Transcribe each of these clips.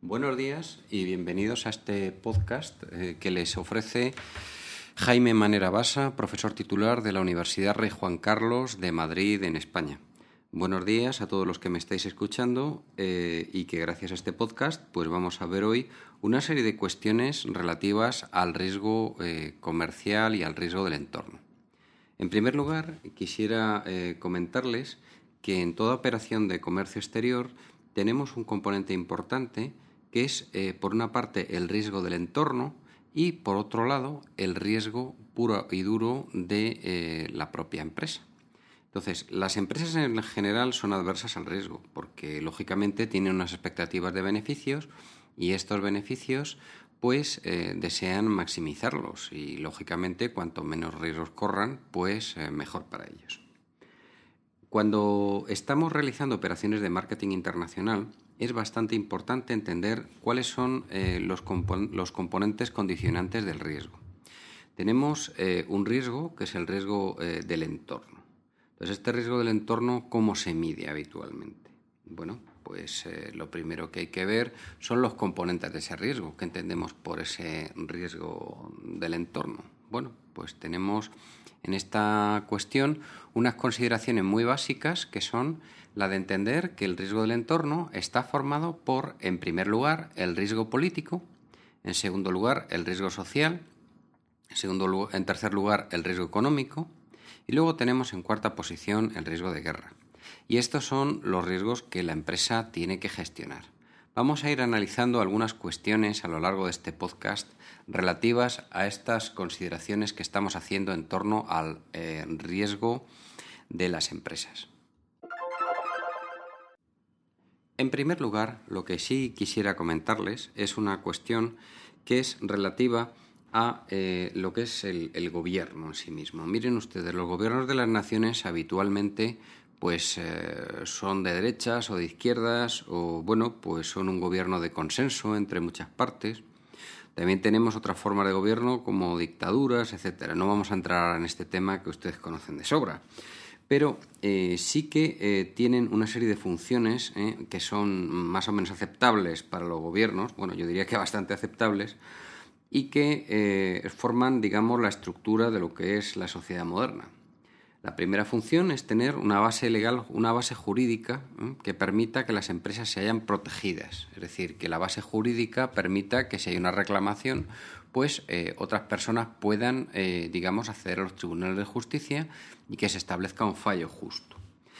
Buenos días y bienvenidos a este podcast que les ofrece Jaime Manera Basa, profesor titular de la Universidad Rey Juan Carlos de Madrid, en España. Buenos días a todos los que me estáis escuchando y que gracias a este podcast pues vamos a ver hoy una serie de cuestiones relativas al riesgo comercial y al riesgo del entorno. En primer lugar, quisiera comentarles que en toda operación de comercio exterior tenemos un componente importante que es, por una parte, el riesgo del entorno y, por otro lado, el riesgo puro y duro de la propia empresa. Entonces, las empresas en general son adversas al riesgo porque, lógicamente, tienen unas expectativas de beneficios y estos beneficios pues desean maximizarlos y, lógicamente, cuanto menos riesgos corran, pues mejor para ellos. Cuando estamos realizando operaciones de marketing internacional, es bastante importante entender cuáles son los componentes condicionantes del riesgo. Tenemos un riesgo que es el riesgo del entorno. Entonces, este riesgo del entorno, ¿cómo se mide habitualmente? Bueno, pues lo primero que hay que ver son los componentes de ese riesgo. ¿Qué entendemos por ese riesgo del entorno? Bueno, pues tenemos en esta cuestión unas consideraciones muy básicas que son la de entender que el riesgo del entorno está formado por, en primer lugar, el riesgo político, en segundo lugar, el riesgo social, en tercer lugar, el riesgo económico y luego tenemos en cuarta posición el riesgo de guerra. Y estos son los riesgos que la empresa tiene que gestionar. Vamos a ir analizando algunas cuestiones a lo largo de este podcast relativas a estas consideraciones que estamos haciendo en torno al riesgo de las empresas. En primer lugar, lo que sí quisiera comentarles es una cuestión que es relativa a lo que es el gobierno en sí mismo. Miren ustedes, los gobiernos de las naciones habitualmente pues son de derechas o de izquierdas o bueno, pues son un gobierno de consenso entre muchas partes. También tenemos otra forma de gobierno como dictaduras, etcétera. No vamos a entrar en este tema que ustedes conocen de sobra. Pero sí que tienen una serie de funciones que son más o menos aceptables para los gobiernos, bueno, yo diría que bastante aceptables, y que forman, digamos, la estructura de lo que es la sociedad moderna. La primera función es tener una base legal, una base jurídica que permita que las empresas se hayan protegidas. Es decir, que la base jurídica permita que si hay una reclamación, pues otras personas puedan, digamos, acceder a los tribunales de justicia y que se establezca un fallo justo.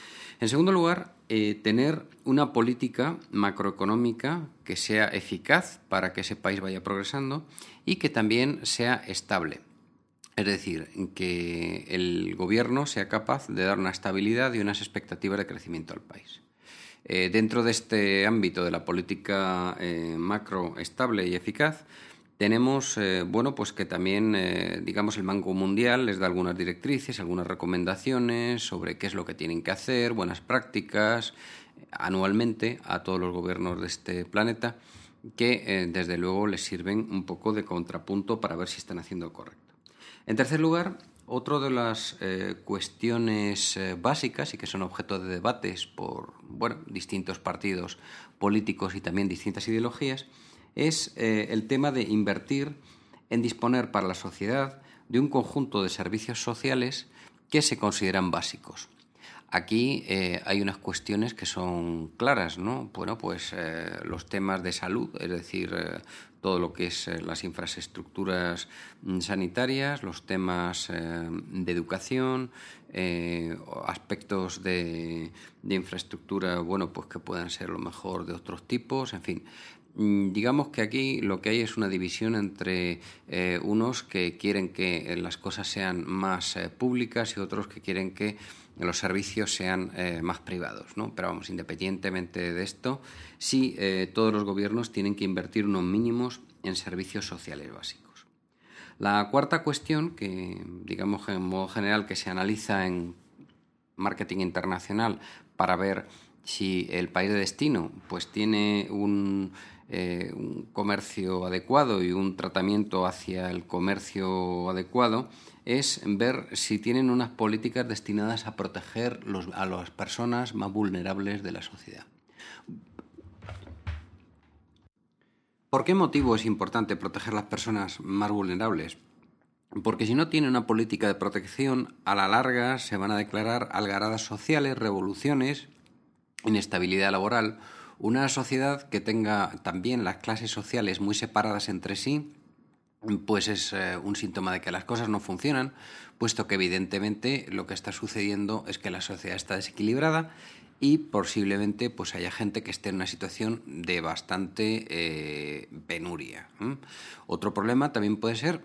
En segundo lugar, tener una política macroeconómica que sea eficaz para que ese país vaya progresando y que también sea estable. Es decir, que el gobierno sea capaz de dar una estabilidad y unas expectativas de crecimiento al país. Dentro de este ámbito de la política macro estable y eficaz, tenemos, bueno, pues que también, digamos, el Banco Mundial les da algunas directrices, algunas recomendaciones sobre qué es lo que tienen que hacer, buenas prácticas, anualmente a todos los gobiernos de este planeta, que desde luego les sirven un poco de contrapunto para ver si están haciendo lo correcto. En tercer lugar, otra de las cuestiones básicas y que son objeto de debates por distintos partidos políticos y también distintas ideologías es el tema de invertir en disponer para la sociedad de un conjunto de servicios sociales que se consideran básicos. Aquí hay unas cuestiones que son claras, ¿no? Bueno, pues los temas de salud, es decir, todo lo que es las infraestructuras sanitarias, los temas de educación, aspectos de infraestructura, bueno, pues que puedan ser a lo mejor de otros tipos, en fin. Digamos que aquí lo que hay es una división entre unos que quieren que las cosas sean más públicas y otros que quieren que los servicios sean más privados, ¿no? Pero vamos, independientemente de esto, sí todos los gobiernos tienen que invertir unos mínimos en servicios sociales básicos. La cuarta cuestión, que digamos en modo general que se analiza en marketing internacional para ver si el país de destino pues tiene un comercio adecuado y un tratamiento hacia el comercio adecuado, es ver si tienen unas políticas destinadas a proteger a las personas más vulnerables de la sociedad. ¿Por qué motivo es importante proteger a las personas más vulnerables? Porque si no tiene una política de protección, a la larga se van a declarar algaradas sociales, revoluciones, inestabilidad laboral, una sociedad que tenga también las clases sociales muy separadas entre sí, pues es un síntoma de que las cosas no funcionan, puesto que evidentemente lo que está sucediendo es que la sociedad está desequilibrada y posiblemente pues haya gente que esté en una situación de bastante penuria. Otro problema también puede ser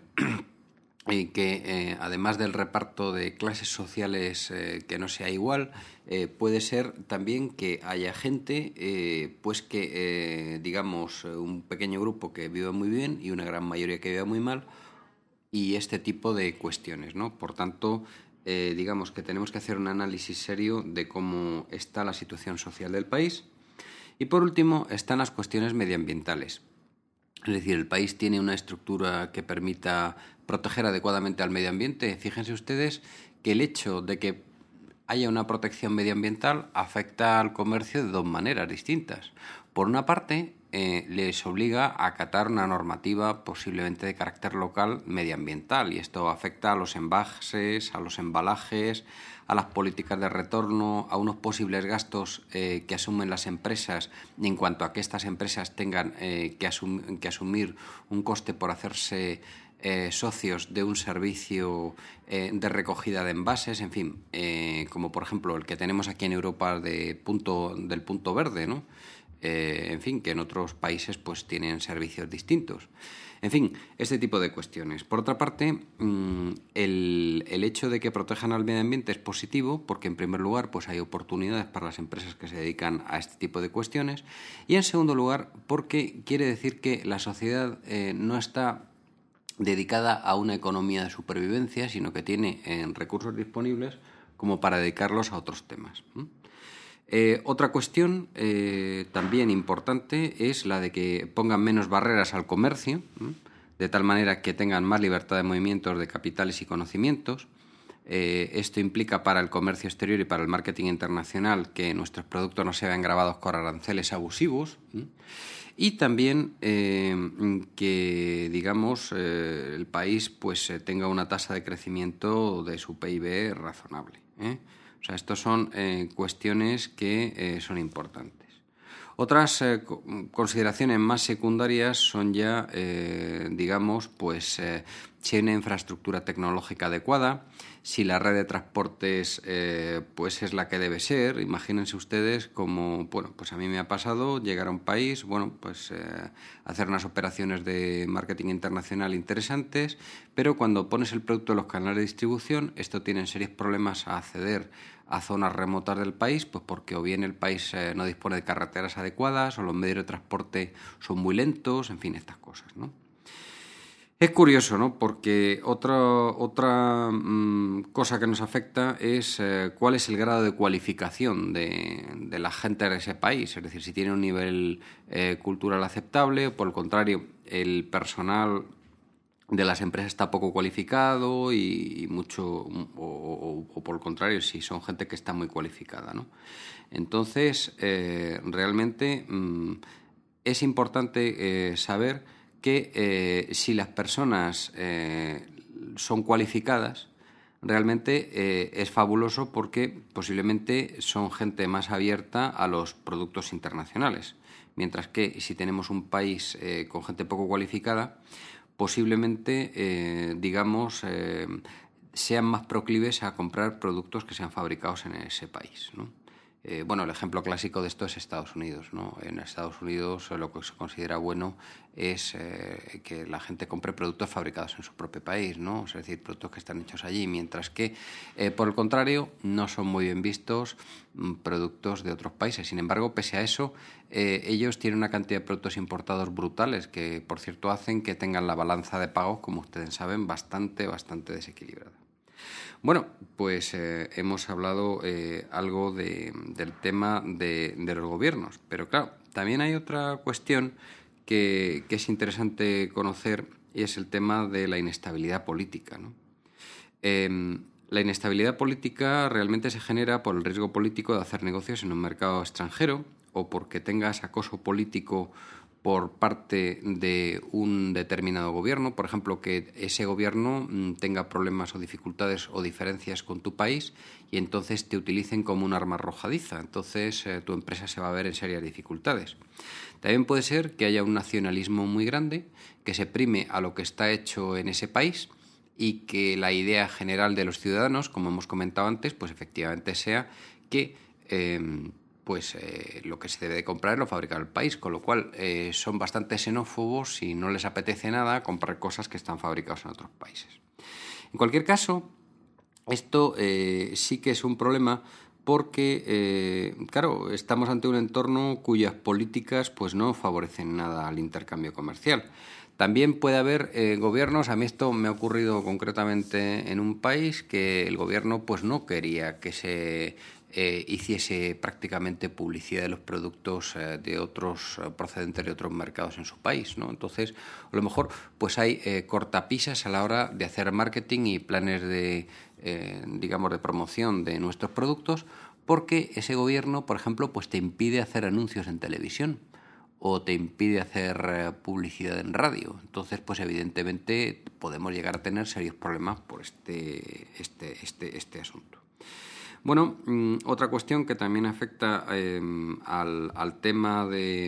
que además del reparto de clases sociales que no sea igual, puede ser también que haya gente, pues que, digamos, un pequeño grupo que vive muy bien y una gran mayoría que vive muy mal, y este tipo de cuestiones, ¿no? Por tanto, digamos que tenemos que hacer un análisis serio de cómo está la situación social del país. Y por último, están las cuestiones medioambientales. Es decir, el país tiene una estructura que permita proteger adecuadamente al medio ambiente. Fíjense ustedes que el hecho de que haya una protección medioambiental afecta al comercio de dos maneras distintas. Por una parte, les obliga a acatar una normativa posiblemente de carácter local medioambiental, y esto afecta a los envases, a los embalajes, a las políticas de retorno, a unos posibles gastos que asumen las empresas en cuanto a que estas empresas tengan que asumir un coste por hacerse socios de un servicio de recogida de envases, en fin, como por ejemplo el que tenemos aquí en Europa del punto verde, ¿no? En fin, que en otros países pues tienen servicios distintos. En fin, este tipo de cuestiones. Por otra parte, el hecho de que protejan al medio ambiente es positivo porque, en primer lugar, pues hay oportunidades para las empresas que se dedican a este tipo de cuestiones, y en segundo lugar, porque quiere decir que la sociedad no está dedicada a una economía de supervivencia, sino que tiene recursos disponibles como para dedicarlos a otros temas. Otra cuestión también importante es la de que pongan menos barreras al comercio, de tal manera que tengan más libertad de movimientos de capitales y conocimientos. Esto implica para el comercio exterior y para el marketing internacional que nuestros productos no se vean gravados con aranceles abusivos. Y también que, digamos, el país pues tenga una tasa de crecimiento de su PIB razonable. O sea, estas son cuestiones que son importantes. Otras consideraciones más secundarias son ya, digamos, pues si hay una infraestructura tecnológica adecuada, si la red de transportes pues es la que debe ser. Imagínense ustedes como, bueno, pues a mí me ha pasado llegar a un país, bueno, pues hacer unas operaciones de marketing internacional interesantes, pero cuando pones el producto en los canales de distribución, esto tiene serios problemas a acceder a zonas remotas del país, pues porque o bien el país no dispone de carreteras adecuadas o los medios de transporte son muy lentos, en fin, estas cosas, ¿no? Es curioso, ¿no? Porque otra cosa que nos afecta es cuál es el grado de cualificación de la gente de ese país. Es decir, si tiene un nivel cultural aceptable, o por el contrario, el personal de las empresas está poco cualificado y mucho, o por el contrario, si son gente que está muy cualificada, ¿no? Entonces, realmente es importante saber que si las personas son cualificadas, realmente es fabuloso porque posiblemente son gente más abierta a los productos internacionales. Mientras que si tenemos un país con gente poco cualificada, posiblemente, digamos, sean más proclives a comprar productos que sean fabricados en ese país, ¿no? Bueno, el ejemplo clásico de esto es Estados Unidos, ¿no? En Estados Unidos lo que se considera bueno es que la gente compre productos fabricados en su propio país, ¿no? Es decir, productos que están hechos allí, mientras que, por el contrario, no son muy bien vistos productos de otros países. Sin embargo, pese a eso, ellos tienen una cantidad de productos importados brutales que, por cierto, hacen que tengan la balanza de pagos, como ustedes saben, bastante desequilibrada. Bueno, pues hemos hablado algo del tema de los gobiernos, pero claro, también hay otra cuestión que es interesante conocer, y es el tema de la inestabilidad política, ¿no? La inestabilidad política realmente se genera por el riesgo político de hacer negocios en un mercado extranjero, o porque tengas acoso político por parte de un determinado gobierno, por ejemplo, que ese gobierno tenga problemas o dificultades o diferencias con tu país y entonces te utilicen como un arma arrojadiza. Entonces tu empresa se va a ver en serias dificultades. También puede ser que haya un nacionalismo muy grande, que se prime a lo que está hecho en ese país y que la idea general de los ciudadanos, como hemos comentado antes, pues efectivamente sea que lo que se debe de comprar lo fabrica el país, con lo cual son bastante xenófobos y no les apetece nada comprar cosas que están fabricadas en otros países. En cualquier caso, esto sí que es un problema porque, claro, estamos ante un entorno cuyas políticas pues no favorecen nada al intercambio comercial. También puede haber gobiernos, a mí esto me ha ocurrido concretamente en un país, que el gobierno pues no quería que se hiciese prácticamente publicidad de los productos de otros procedentes de otros mercados en su país, ¿no? Entonces, a lo mejor pues hay cortapisas a la hora de hacer marketing y planes de promoción de nuestros productos, porque ese gobierno, por ejemplo, pues te impide hacer anuncios en televisión o te impide hacer publicidad en radio. Entonces, pues evidentemente podemos llegar a tener serios problemas por este asunto. Bueno, otra cuestión que también afecta al tema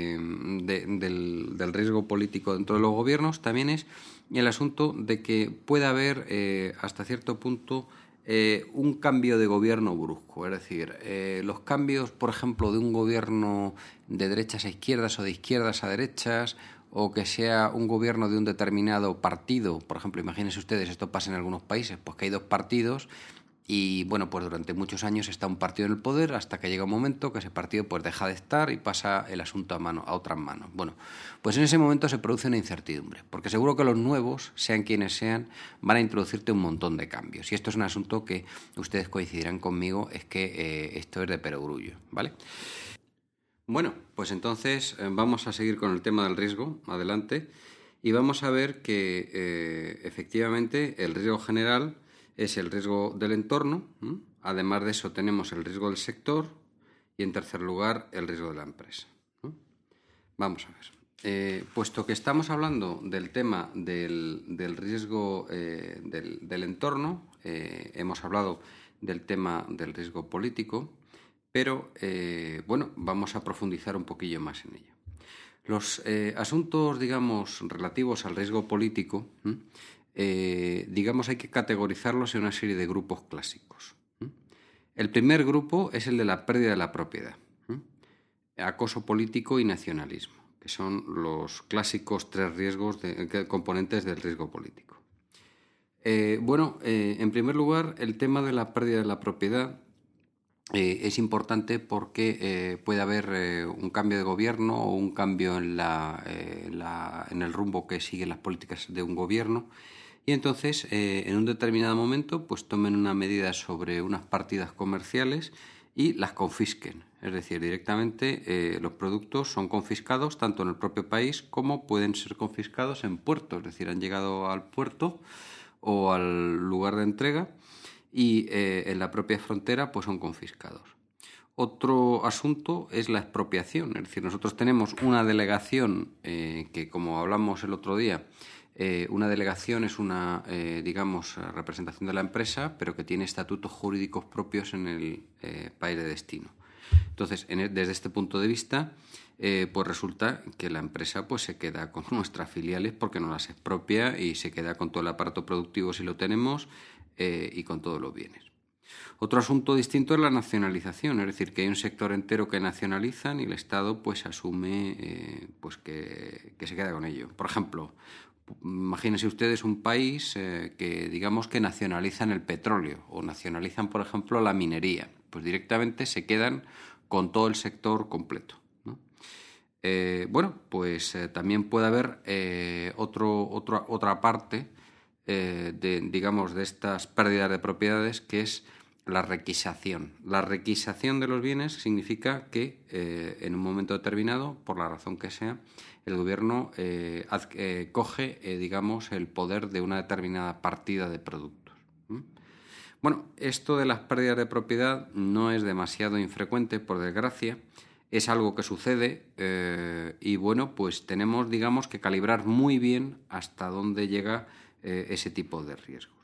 del riesgo político dentro de los gobiernos también es el asunto de que puede haber hasta cierto punto un cambio de gobierno brusco. Es decir, los cambios, por ejemplo, de un gobierno de derechas a izquierdas o de izquierdas a derechas, o que sea un gobierno de un determinado partido. Por ejemplo, imagínense ustedes, esto pasa en algunos países, pues que hay dos partidos y, bueno, pues durante muchos años está un partido en el poder hasta que llega un momento que ese partido pues deja de estar y pasa el asunto a otras manos. Bueno, pues en ese momento se produce una incertidumbre, porque seguro que los nuevos, sean quienes sean, van a introducirte un montón de cambios. Y esto es un asunto que ustedes coincidirán conmigo, es que esto es de perogrullo, ¿vale? Bueno, pues entonces vamos a seguir con el tema del riesgo, adelante, y vamos a ver que efectivamente el riesgo general es el riesgo del entorno. Además de eso tenemos el riesgo del sector y, en tercer lugar, el riesgo de la empresa. Vamos a ver. Puesto que estamos hablando del tema del riesgo del entorno, hemos hablado del tema del riesgo político, pero vamos a profundizar un poquillo más en ello. Los asuntos, digamos, relativos al riesgo político, hay que categorizarlos en una serie de grupos clásicos. El primer grupo es el de la pérdida de la propiedad, acoso político y nacionalismo, que son los clásicos tres componentes del riesgo político. En primer lugar, el tema de la pérdida de la propiedad es importante porque puede haber un cambio de gobierno o un cambio en el rumbo que siguen las políticas de un gobierno. Y entonces, en un determinado momento, pues tomen una medida sobre unas partidas comerciales y las confisquen. Es decir, directamente los productos son confiscados tanto en el propio país como pueden ser confiscados en puertos. Es decir, han llegado al puerto o al lugar de entrega y en la propia frontera pues son confiscados. Otro asunto es la expropiación. Es decir, nosotros tenemos una delegación que, como hablamos el otro día, una delegación es una, representación de la empresa, pero que tiene estatutos jurídicos propios en el país de destino. Entonces, desde este punto de vista, pues resulta que la empresa pues se queda con nuestras filiales porque no las expropia y se queda con todo el aparato productivo si lo tenemos y con todos los bienes. Otro asunto distinto es la nacionalización, es decir, que hay un sector entero que nacionalizan y el Estado pues asume que se queda con ello. Por ejemplo, imagínense ustedes un país que digamos que nacionalizan el petróleo o nacionalizan, por ejemplo, la minería. Pues directamente se quedan con todo el sector completo, ¿no? También puede haber otra parte de estas pérdidas de propiedades, que es la requisación. La requisación de los bienes significa que en un momento determinado, por la razón que sea, el gobierno coge, el poder de una determinada partida de productos. Bueno, esto de las pérdidas de propiedad no es demasiado infrecuente, por desgracia, es algo que sucede y bueno, pues tenemos, digamos, que calibrar muy bien hasta dónde llega ese tipo de riesgos.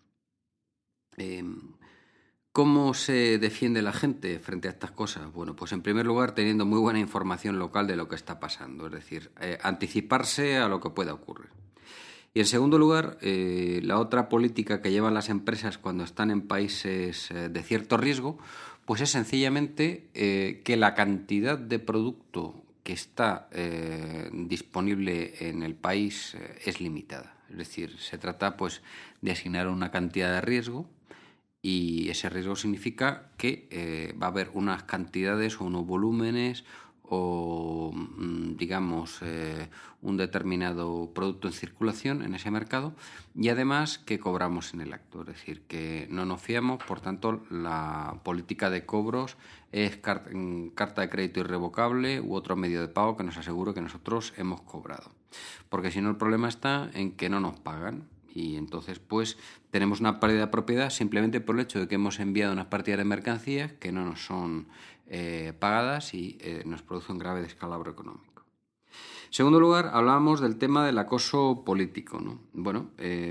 ¿Cómo se defiende la gente frente a estas cosas? Bueno, pues en primer lugar teniendo muy buena información local de lo que está pasando, es decir, anticiparse a lo que pueda ocurrir. Y en segundo lugar, la otra política que llevan las empresas cuando están en países de cierto riesgo, pues es sencillamente que la cantidad de producto que está disponible en el país es limitada. Es decir, se trata pues de asignar una cantidad de riesgo y ese riesgo significa que va a haber unas cantidades o unos volúmenes o, digamos, un determinado producto en circulación en ese mercado y además que cobramos en el acto, es decir, que no nos fiamos, por tanto, la política de cobros es carta de crédito irrevocable u otro medio de pago que nos asegure que nosotros hemos cobrado. Porque si no, el problema está en que no nos pagan. Y entonces pues tenemos una pérdida de propiedad simplemente por el hecho de que hemos enviado unas partidas de mercancías que no nos son pagadas y nos produce un grave descalabro económico. En segundo lugar, hablábamos del tema del acoso político, ¿no? Bueno,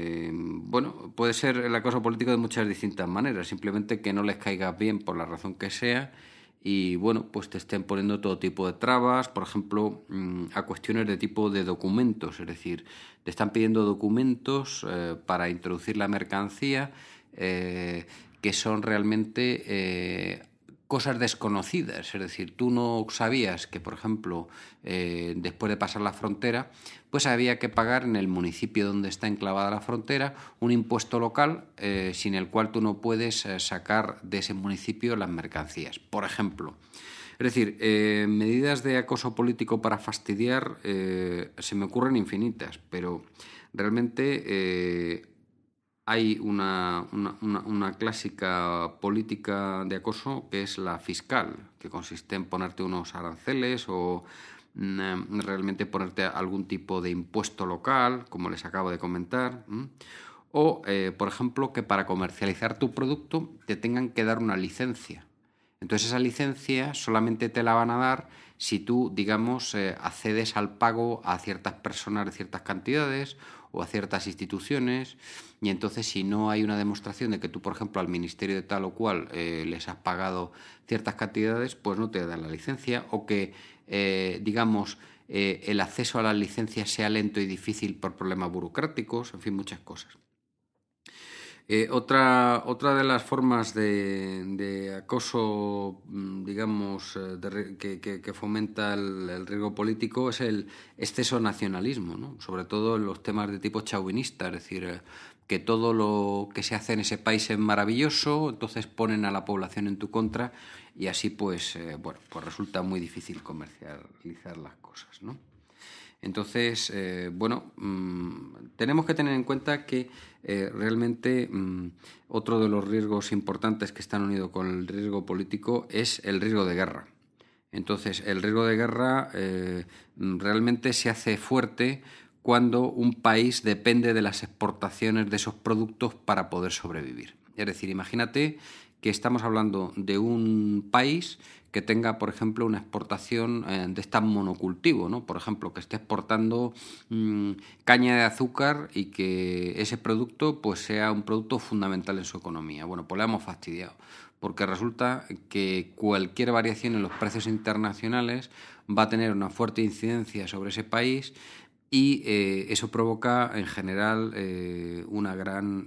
puede ser el acoso político de muchas distintas maneras, simplemente que no les caiga bien por la razón que sea y bueno, pues te estén poniendo todo tipo de trabas, por ejemplo, a cuestiones de tipo de documentos, es decir, te están pidiendo documentos para introducir la mercancía que son realmente cosas desconocidas, es decir, tú no sabías que, por ejemplo, después de pasar la frontera, pues había que pagar en el municipio donde está enclavada la frontera un impuesto local sin el cual tú no puedes sacar de ese municipio las mercancías, por ejemplo. Es decir, medidas de acoso político para fastidiar se me ocurren infinitas, pero realmente hay una clásica política de acoso que es la fiscal, que consiste en ponerte unos aranceles o realmente ponerte algún tipo de impuesto local, como les acabo de comentar, o, por ejemplo, que para comercializar tu producto te tengan que dar una licencia. Entonces esa licencia solamente te la van a dar si tú, digamos, accedes al pago a ciertas personas de ciertas cantidades o a ciertas instituciones y entonces si no hay una demostración de que tú, por ejemplo, al ministerio de tal o cual les has pagado ciertas cantidades, pues no te dan la licencia o que, digamos, el acceso a las licencias sea lento y difícil por problemas burocráticos, en fin, muchas cosas. Otra de las formas de acoso, digamos, que fomenta el riesgo político es el exceso nacionalismo, ¿no? Sobre todo en los temas de tipo chauvinista, es decir, que todo lo que se hace en ese país es maravilloso, entonces ponen a la población en tu contra y así pues resulta muy difícil comercializar las cosas, ¿no? Entonces, tenemos que tener en cuenta que realmente otro de los riesgos importantes que están unidos con el riesgo político es el riesgo de guerra. Entonces, el riesgo de guerra realmente se hace fuerte cuando un país depende de las exportaciones de esos productos para poder sobrevivir. Es decir, imagínate que estamos hablando de un país que tenga, por ejemplo, una exportación de esta monocultivo, ¿no? Por ejemplo, que esté exportando caña de azúcar y que ese producto pues sea un producto fundamental en su economía. Bueno, pues le hemos fastidiado, porque resulta que cualquier variación en los precios internacionales va a tener una fuerte incidencia sobre ese país y eso provoca en general una gran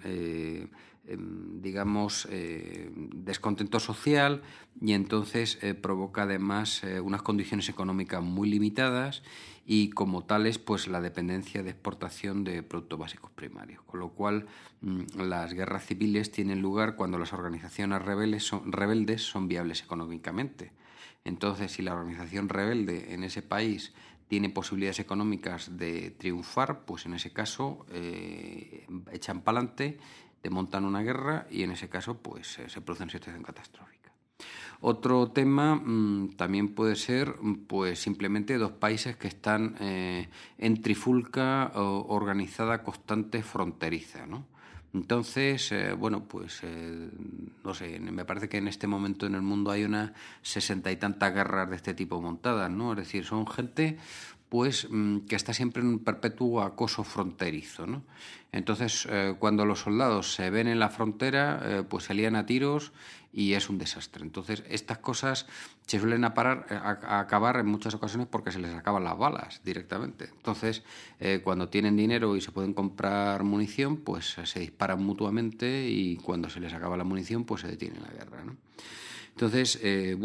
descontento social y entonces provoca además unas condiciones económicas muy limitadas y como tales pues la dependencia de exportación de productos básicos primarios, con lo cual las guerras civiles tienen lugar cuando las organizaciones rebeldes son viables económicamente. Entonces, si la organización rebelde en ese país tiene posibilidades económicas de triunfar, pues en ese caso echan para adelante, te montan una guerra y en ese caso pues se produce una situación catastrófica. Otro tema también puede ser pues simplemente dos países que están en trifulca organizada constante fronteriza, ¿no? Entonces, no sé, me parece que en este momento en el mundo hay unas 60 y tantas guerras de este tipo montadas, ¿no? Es decir, son gente pues que está siempre en un perpetuo acoso fronterizo, ¿no? Entonces, cuando los soldados se ven en la frontera, pues se lían a tiros y es un desastre. Entonces, estas cosas se suelen acabar en muchas ocasiones porque se les acaban las balas directamente. Entonces, cuando tienen dinero y se pueden comprar munición, pues se disparan mutuamente y cuando se les acaba la munición, pues se detiene la guerra, ¿no? Entonces,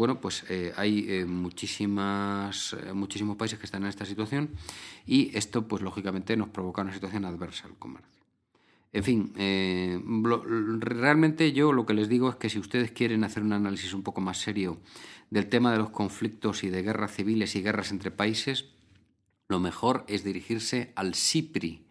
hay muchísimos países que están en esta situación y esto, pues lógicamente, nos provoca una situación adversa al comercio. En fin, realmente yo lo que les digo es que si ustedes quieren hacer un análisis un poco más serio del tema de los conflictos y de guerras civiles y guerras entre países, lo mejor es dirigirse al SIPRI,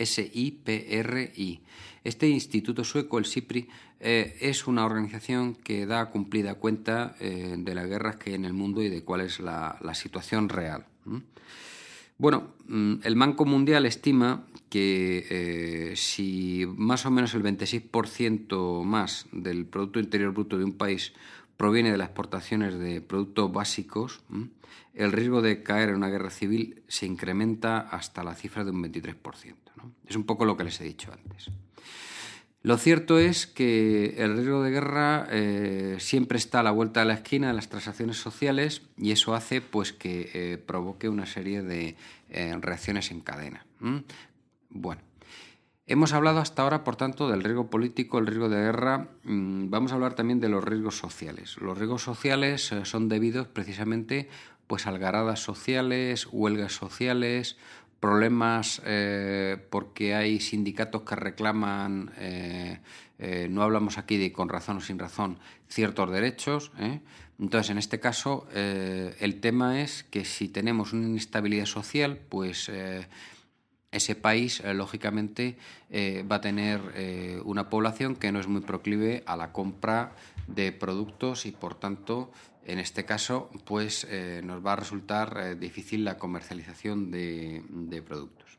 SIPRI. Este instituto sueco, el SIPRI, es una organización que da cumplida cuenta de las guerras que hay en el mundo y de cuál es la situación real. Bueno, el Banco Mundial estima que si más o menos el 26% más del Producto Interior Bruto de un país proviene de las exportaciones de productos básicos, el riesgo de caer en una guerra civil se incrementa hasta la cifra de un 23%, ¿no? Es un poco lo que les he dicho antes. Lo cierto es que el riesgo de guerra siempre está a la vuelta de la esquina de las transacciones sociales y eso hace pues que provoque una serie de reacciones en cadena. Bueno, hemos hablado hasta ahora, por tanto, del riesgo político, el riesgo de guerra. Vamos a hablar también de los riesgos sociales. Los riesgos sociales son debidos precisamente pues a algaradas sociales, huelgas sociales, problemas porque hay sindicatos que reclaman, no hablamos aquí de con razón o sin razón, ciertos derechos. Entonces, en este caso, el tema es que si tenemos una inestabilidad social, pues ese país, lógicamente, va a tener una población que no es muy proclive a la compra de productos y, por tanto, en este caso, pues nos va a resultar difícil la comercialización de productos.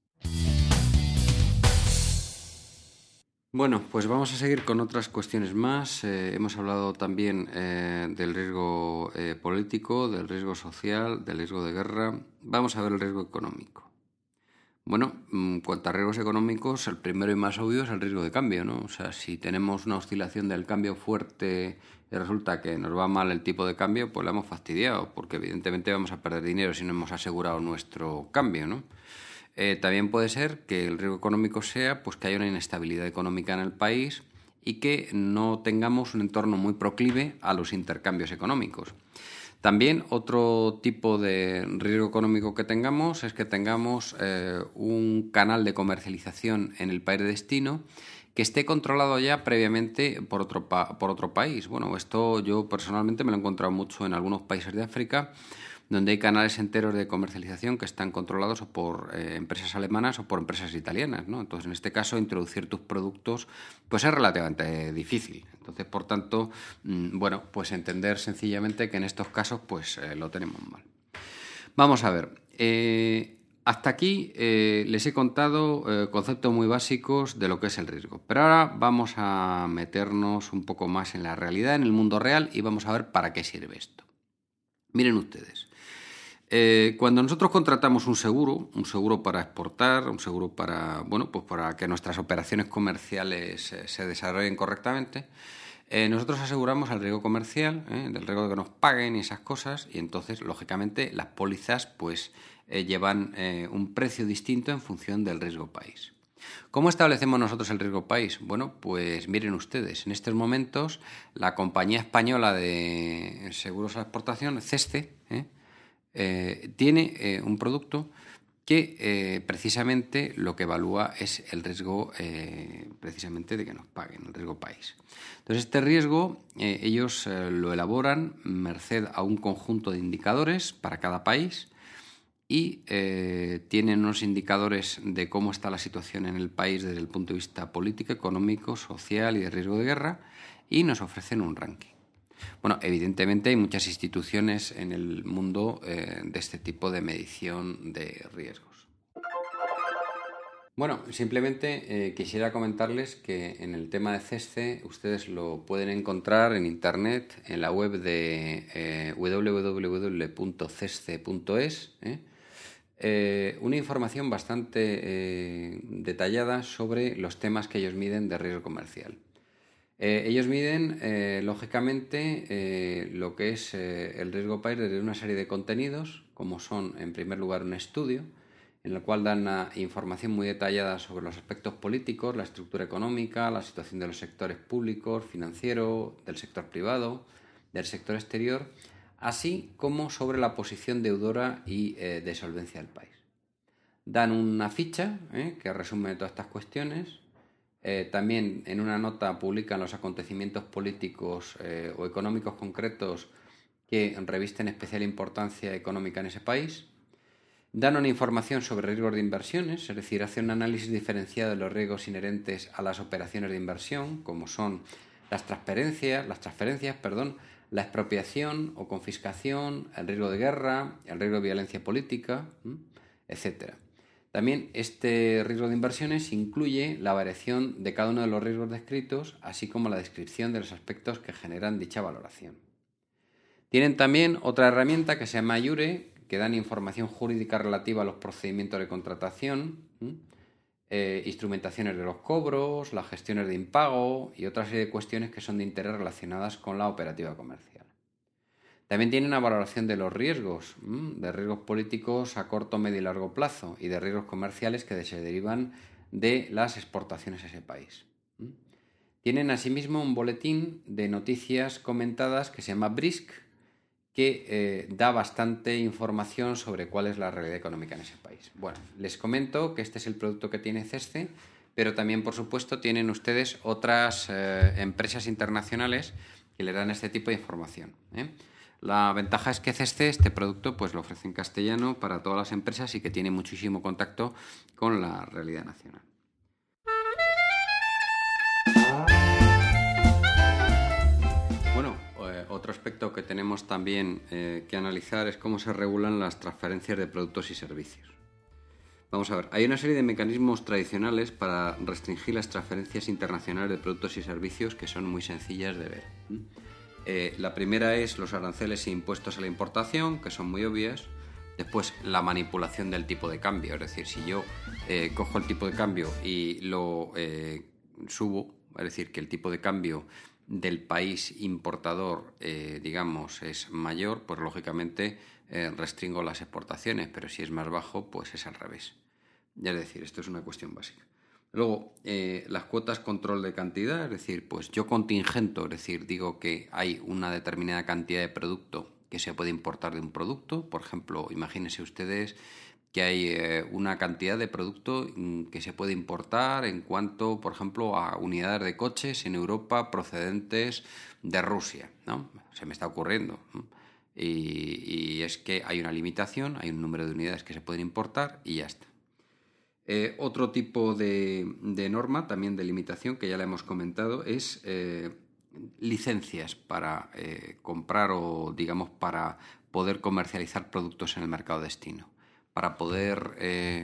Bueno, pues vamos a seguir con otras cuestiones más. Hemos hablado también del riesgo político, del riesgo social, del riesgo de guerra. Vamos a ver el riesgo económico. Bueno, en cuanto a riesgos económicos, el primero y más obvio es el riesgo de cambio, ¿no? O sea, si tenemos una oscilación del cambio fuerte y resulta que nos va mal el tipo de cambio, pues la hemos fastidiado, porque evidentemente vamos a perder dinero si no hemos asegurado nuestro cambio, ¿no? También puede ser que el riesgo económico sea pues que haya una inestabilidad económica en el país y que no tengamos un entorno muy proclive a los intercambios económicos. También otro tipo de riesgo económico que tengamos es que tengamos un canal de comercialización en el país de destino que esté controlado ya previamente por otro país. Bueno, esto yo personalmente me lo he encontrado mucho en algunos países de África, donde hay canales enteros de comercialización que están controlados o por empresas alemanas o por empresas italianas, ¿no? Entonces, en este caso, introducir tus productos pues es relativamente difícil. Entonces, por tanto, bueno, pues entender sencillamente que en estos casos pues lo tenemos mal. Vamos a ver. Hasta aquí les he contado conceptos muy básicos de lo que es el riesgo. Pero ahora vamos a meternos un poco más en la realidad, en el mundo real, y vamos a ver para qué sirve esto. Miren ustedes. Cuando nosotros contratamos un seguro para exportar, un seguro para, bueno, pues para que nuestras operaciones comerciales se desarrollen correctamente, nosotros aseguramos el riesgo comercial, del riesgo de que nos paguen y esas cosas, y entonces, lógicamente, las pólizas pues llevan un precio distinto en función del riesgo país. ¿Cómo establecemos nosotros el riesgo país? Bueno, pues miren ustedes, en estos momentos la compañía española de seguros a la exportación, CESCE, tiene un producto que precisamente lo que evalúa es el riesgo precisamente de que nos paguen, el riesgo país. Entonces, este riesgo ellos lo elaboran merced a un conjunto de indicadores para cada país y tienen unos indicadores de cómo está la situación en el país desde el punto de vista político, económico, social y de riesgo de guerra, y nos ofrecen un ranking. Bueno, evidentemente hay muchas instituciones en el mundo de este tipo de medición de riesgos. Bueno, simplemente quisiera comentarles que en el tema de CESCE ustedes lo pueden encontrar en internet, en la web de www.cesce.es, una información bastante detallada sobre los temas que ellos miden de riesgo comercial. Ellos miden, lógicamente, lo que es el riesgo país desde una serie de contenidos, como son, en primer lugar, un estudio, en el cual dan una información muy detallada sobre los aspectos políticos, la estructura económica, la situación de los sectores públicos, financiero, del sector privado, del sector exterior, así como sobre la posición deudora y de solvencia del país. Dan una ficha que resume todas estas cuestiones. También en una nota publican los acontecimientos políticos o económicos concretos que revisten especial importancia económica en ese país. Dan una información sobre riesgos de inversiones, es decir, hacen un análisis diferenciado de los riesgos inherentes a las operaciones de inversión, como son las transferencias, la expropiación o confiscación, el riesgo de guerra, el riesgo de violencia política, etc. También este riesgo de inversiones incluye la variación de cada uno de los riesgos descritos, así como la descripción de los aspectos que generan dicha valoración. Tienen también otra herramienta que se llama IURE, que dan información jurídica relativa a los procedimientos de contratación, instrumentaciones de los cobros, las gestiones de impago y otra serie de cuestiones que son de interés relacionadas con la operativa comercial. También tiene una valoración de los riesgos, de riesgos políticos a corto, medio y largo plazo y de riesgos comerciales que se derivan de las exportaciones a ese país. Tienen asimismo un boletín de noticias comentadas que se llama BRISC, que da bastante información sobre cuál es la realidad económica en ese país. Bueno, les comento que este es el producto que tiene CESCE, pero también, por supuesto, tienen ustedes otras empresas internacionales que le dan este tipo de información. La ventaja es que CESCE, este producto, pues lo ofrece en castellano para todas las empresas y que tiene muchísimo contacto con la realidad nacional. Otro aspecto que tenemos también que analizar es cómo se regulan las transferencias de productos y servicios. Vamos a ver, hay una serie de mecanismos tradicionales para restringir las transferencias internacionales de productos y servicios que son muy sencillas de ver. La primera es los aranceles e impuestos a la importación, que son muy obvias. Después, la manipulación del tipo de cambio, es decir, si yo cojo el tipo de cambio y lo subo, es decir, que el tipo de cambio del país importador, es mayor, pues lógicamente restringo las exportaciones, pero si es más bajo, pues es al revés. Es decir, esto es una cuestión básica. Luego, las cuotas control de cantidad, es decir, pues yo contingento, es decir, digo que hay una determinada cantidad de producto que se puede importar de un producto. Por ejemplo, imagínense ustedes que hay una cantidad de producto que se puede importar en cuanto, por ejemplo, a unidades de coches en Europa procedentes de Rusia, ¿no? Se me está ocurriendo, ¿no? Y es que hay una limitación, hay un número de unidades que se pueden importar y ya está. Otro tipo de norma, también de limitación, que ya la hemos comentado, es licencias para comprar o, digamos, para poder comercializar productos en el mercado destino. Para poder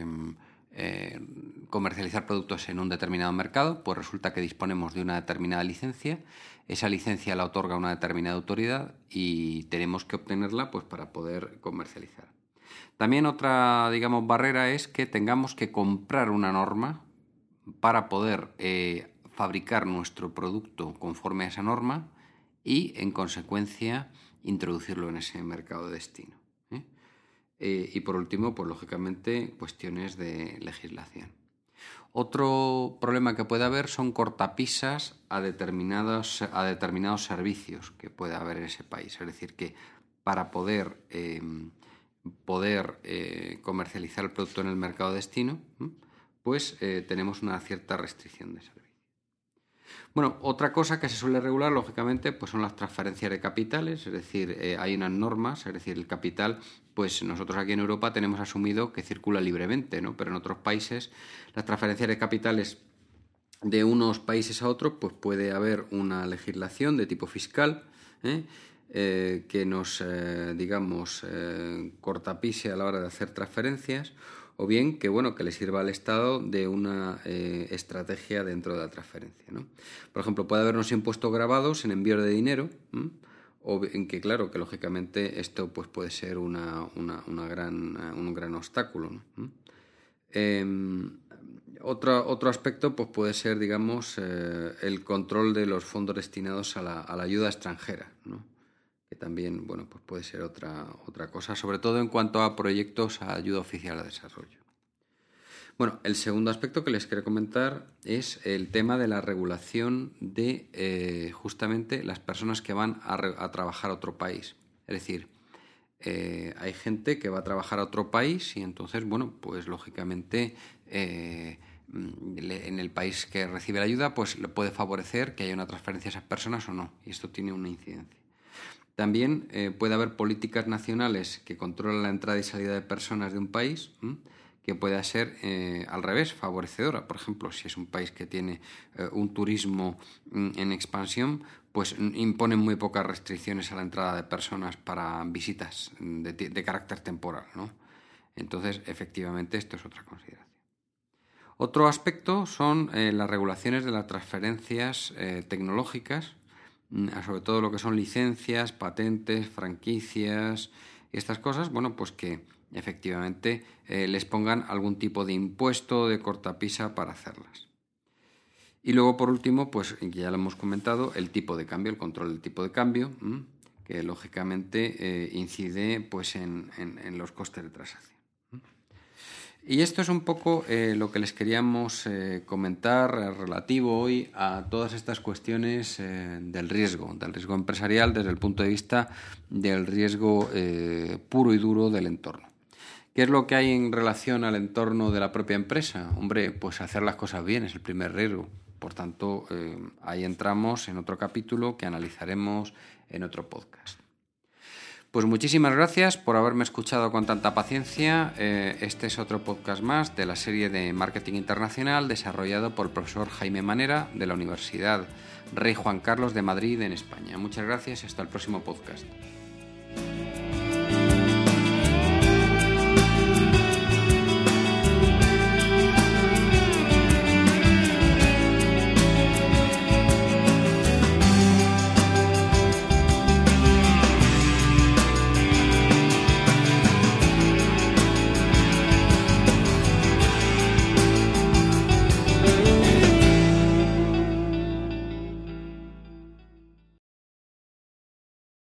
comercializar productos en un determinado mercado, pues resulta que disponemos de una determinada licencia. Esa licencia la otorga una determinada autoridad y tenemos que obtenerla pues para poder comercializar. También otra, barrera es que tengamos que comprar una norma para poder fabricar nuestro producto conforme a esa norma y, en consecuencia, introducirlo en ese mercado de destino. Y por último, pues lógicamente, cuestiones de legislación. Otro problema que puede haber son cortapisas a determinados servicios que puede haber en ese país. Es decir, que para poder comercializar el producto en el mercado destino, pues tenemos una cierta restricción de servicio. Bueno, otra cosa que se suele regular, lógicamente, pues son las transferencias de capitales, es decir, hay unas normas, es decir, el capital, pues nosotros aquí en Europa tenemos asumido que circula libremente, ¿no? Pero en otros países las transferencias de capitales de unos países a otros, pues puede haber una legislación de tipo fiscal, que nos, cortapise a la hora de hacer transferencias, o bien que, bueno, que le sirva al Estado de una estrategia dentro de la transferencia, ¿no? Por ejemplo, puede haber unos impuestos gravados en envío de dinero, o en que, claro, que lógicamente esto pues, puede ser un gran obstáculo, ¿no? Otro aspecto pues, puede ser, digamos, el control de los fondos destinados a la ayuda extranjera, ¿no? Que también, bueno, pues puede ser otra cosa, sobre todo en cuanto a proyectos a ayuda oficial al desarrollo. Bueno, el segundo aspecto que les quiero comentar es el tema de la regulación de justamente las personas que van a trabajar a otro país. Es decir, hay gente que va a trabajar a otro país y entonces, bueno, pues lógicamente en el país que recibe la ayuda, pues le puede favorecer que haya una transferencia a esas personas o no, y esto tiene una incidencia. También puede haber políticas nacionales que controlan la entrada y salida de personas de un país, que pueda ser al revés, favorecedora. Por ejemplo, si es un país que tiene un turismo en expansión, pues imponen muy pocas restricciones a la entrada de personas para visitas de carácter temporal, ¿no? Entonces, efectivamente, esto es otra consideración. Otro aspecto son las regulaciones de las transferencias tecnológicas, sobre todo lo que son licencias, patentes, franquicias y estas cosas, bueno, pues que efectivamente les pongan algún tipo de impuesto de cortapisa para hacerlas. Y luego, por último, pues ya lo hemos comentado, el tipo de cambio, el control del tipo de cambio, que lógicamente incide pues en los costes de transacción. Y esto es un poco lo que les queríamos comentar relativo hoy a todas estas cuestiones del riesgo empresarial desde el punto de vista del riesgo puro y duro del entorno. ¿Qué es lo que hay en relación al entorno de la propia empresa? Hombre, pues hacer las cosas bien es el primer riesgo. Por tanto, ahí entramos en otro capítulo que analizaremos en otro podcast. Pues muchísimas gracias por haberme escuchado con tanta paciencia. Este es otro podcast más de la serie de Marketing Internacional desarrollado por el profesor Jaime Manera de la Universidad Rey Juan Carlos de Madrid en España. Muchas gracias y hasta el próximo podcast.